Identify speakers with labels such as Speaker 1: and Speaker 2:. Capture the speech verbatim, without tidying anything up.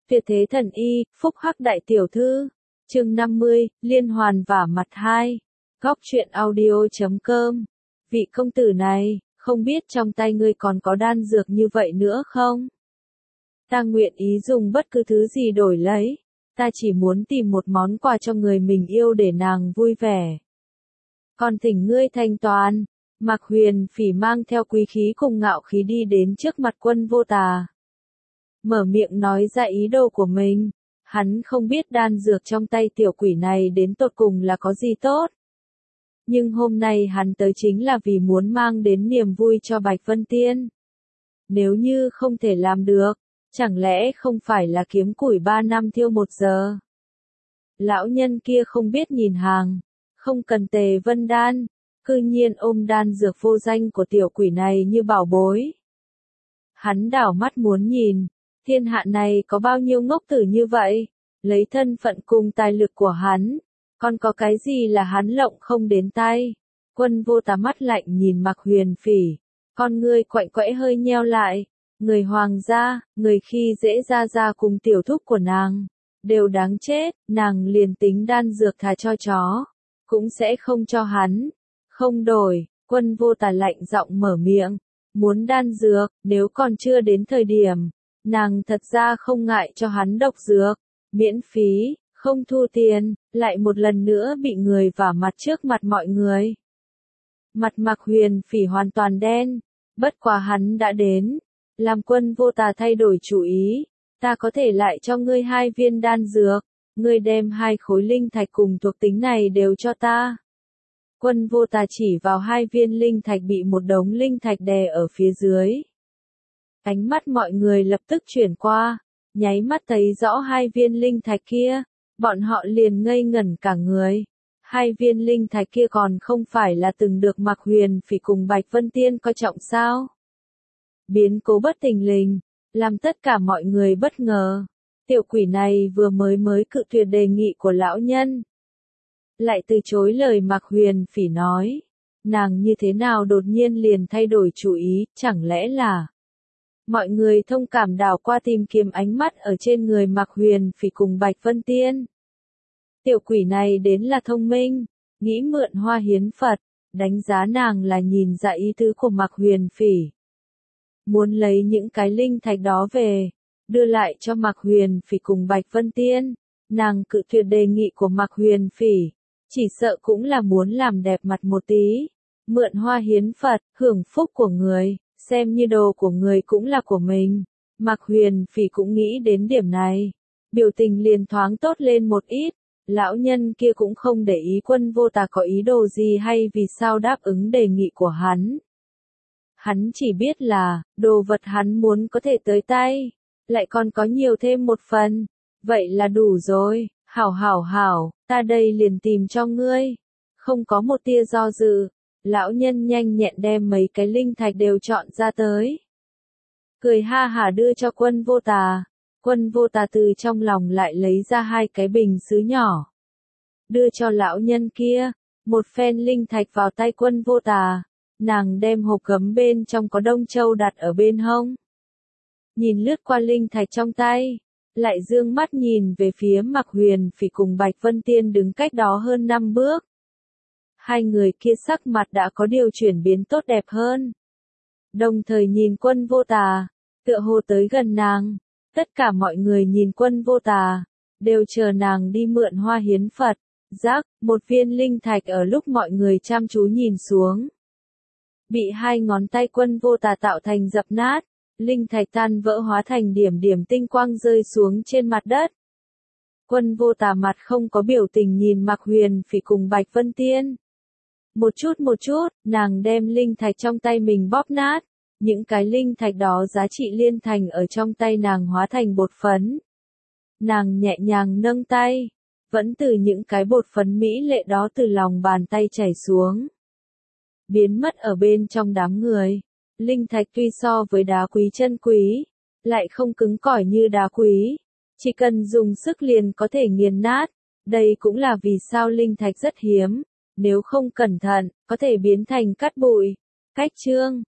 Speaker 1: Tuyệt thế thần y, phúc hắc đại tiểu thư. Chương năm mươi, liên hoàn vả mặt hai. Góc truyện audio chấm com. Vị công tử này, không biết trong tay ngươi còn có đan dược như vậy nữa không? Ta nguyện ý dùng bất cứ thứ gì đổi lấy. Ta chỉ muốn tìm một món quà cho người mình yêu để nàng vui vẻ. Còn thỉnh ngươi thanh toán. Mạc Huyền Phỉ mang theo quý khí cùng ngạo khí đi đến trước mặt Quân Vô Tà. Mở miệng nói ra ý đồ của mình. Hắn không biết đan dược trong tay tiểu quỷ này đến tột cùng là có gì tốt. Nhưng hôm nay hắn tới chính là vì muốn mang đến niềm vui cho Bạch Vân Tiên. Nếu như không thể làm được, chẳng lẽ không phải là kiếm củi ba năm thiêu một giờ? Lão nhân kia không biết nhìn hàng, không cần Tề Vân Đan, cư nhiên ôm đan dược vô danh của tiểu quỷ này như bảo bối. Hắn đảo mắt muốn nhìn, thiên hạ này có bao nhiêu ngốc tử như vậy, lấy thân phận cùng tài lực của hắn, còn có cái gì là hắn lộng không đến tay. Quân Vô Tà mắt lạnh nhìn Mạc Huyền Phỉ, con ngươi quạnh quẽ hơi nheo lại, người hoàng gia, người khi dễ ra ra cùng tiểu thúc của nàng, đều đáng chết, nàng liền tính đan dược thà cho chó, cũng sẽ không cho hắn, không đổi. Quân Vô Tà lạnh giọng mở miệng, muốn đan dược, nếu còn chưa đến thời điểm, nàng thật ra không ngại cho hắn độc dược, miễn phí, không thu tiền, lại một lần nữa bị người vả mặt trước mặt mọi người. Mặt Mạc Huyền Phỉ hoàn toàn đen, bất quá hắn đã đến, làm Quân Vô Tà thay đổi chủ ý, ta có thể lại cho ngươi hai viên đan dược, ngươi đem hai khối linh thạch cùng thuộc tính này đều cho ta. Quân Vô Tà chỉ vào hai viên linh thạch bị một đống linh thạch đè ở phía dưới. Ánh mắt mọi người lập tức chuyển qua, nháy mắt thấy rõ hai viên linh thạch kia, bọn họ liền ngây ngẩn cả người. Hai viên linh thạch kia còn không phải là từng được Mạc Huyền Phỉ cùng Bạch Vân Tiên coi trọng sao? Biến cố bất thình lình, làm tất cả mọi người bất ngờ. Tiểu quỷ này vừa mới mới cự tuyệt đề nghị của lão nhân, lại từ chối lời Mạc Huyền Phỉ nói. Nàng như thế nào đột nhiên liền thay đổi chủ ý, chẳng lẽ là... Mọi người thông cảm đảo qua tìm kiếm ánh mắt ở trên người Mạc Huyền Phỉ cùng Bạch Vân Tiên. Tiểu quỷ này đến là thông minh, nghĩ mượn hoa hiến Phật, đánh giá nàng là nhìn ra ý tứ của Mạc Huyền Phỉ. Muốn lấy những cái linh thạch đó về, đưa lại cho Mạc Huyền Phỉ cùng Bạch Vân Tiên, nàng cự tuyệt đề nghị của Mạc Huyền Phỉ, chỉ sợ cũng là muốn làm đẹp mặt một tí, mượn hoa hiến Phật, hưởng phúc của người, xem như đồ của người cũng là của mình. Mạc Huyền Phỉ cũng nghĩ đến điểm này, biểu tình liền thoáng tốt lên một ít. Lão nhân kia cũng không để ý Quân Vô Tà có ý đồ gì hay vì sao đáp ứng đề nghị của hắn. Hắn chỉ biết là, đồ vật hắn muốn có thể tới tay, lại còn có nhiều thêm một phần, vậy là đủ rồi. Hảo hảo hảo, ta đây liền tìm cho ngươi. Không có một tia do dự, lão nhân nhanh nhẹn đem mấy cái linh thạch đều chọn ra tới. Cười ha hả đưa cho Quân Vô Tà. Quân Vô Tà từ trong lòng lại lấy ra hai cái bình sứ nhỏ, đưa cho lão nhân kia. Một phen linh thạch vào tay Quân Vô Tà, nàng đem hộp gấm bên trong có đông châu đặt ở bên hông. Nhìn lướt qua linh thạch trong tay, lại dương mắt nhìn về phía Mạc Huyền Phỉ cùng Bạch Vân Tiên đứng cách đó hơn năm bước. Hai người kia sắc mặt đã có điều chuyển biến tốt đẹp hơn. Đồng thời nhìn Quân Vô Tà, tựa hồ tới gần nàng. Tất cả mọi người nhìn Quân Vô Tà, đều chờ nàng đi mượn hoa hiến Phật. Rắc, một viên linh thạch ở lúc mọi người chăm chú nhìn xuống, bị hai ngón tay Quân Vô Tà tạo thành dập nát, linh thạch tan vỡ hóa thành điểm điểm tinh quang rơi xuống trên mặt đất. Quân Vô Tà mặt không có biểu tình nhìn Mạc Huyền Phỉ cùng Bạch Vân Tiên. Một chút một chút, nàng đem linh thạch trong tay mình bóp nát. Những cái linh thạch đó giá trị liên thành ở trong tay nàng hóa thành bột phấn. Nàng nhẹ nhàng nâng tay, vẫn từ những cái bột phấn mỹ lệ đó từ lòng bàn tay chảy xuống, biến mất ở bên trong đám người. Linh thạch tuy so với đá quý chân quý, lại không cứng cỏi như đá quý, chỉ cần dùng sức liền có thể nghiền nát. Đây cũng là vì sao linh thạch rất hiếm, nếu không cẩn thận, có thể biến thành cát bụi. Cách chương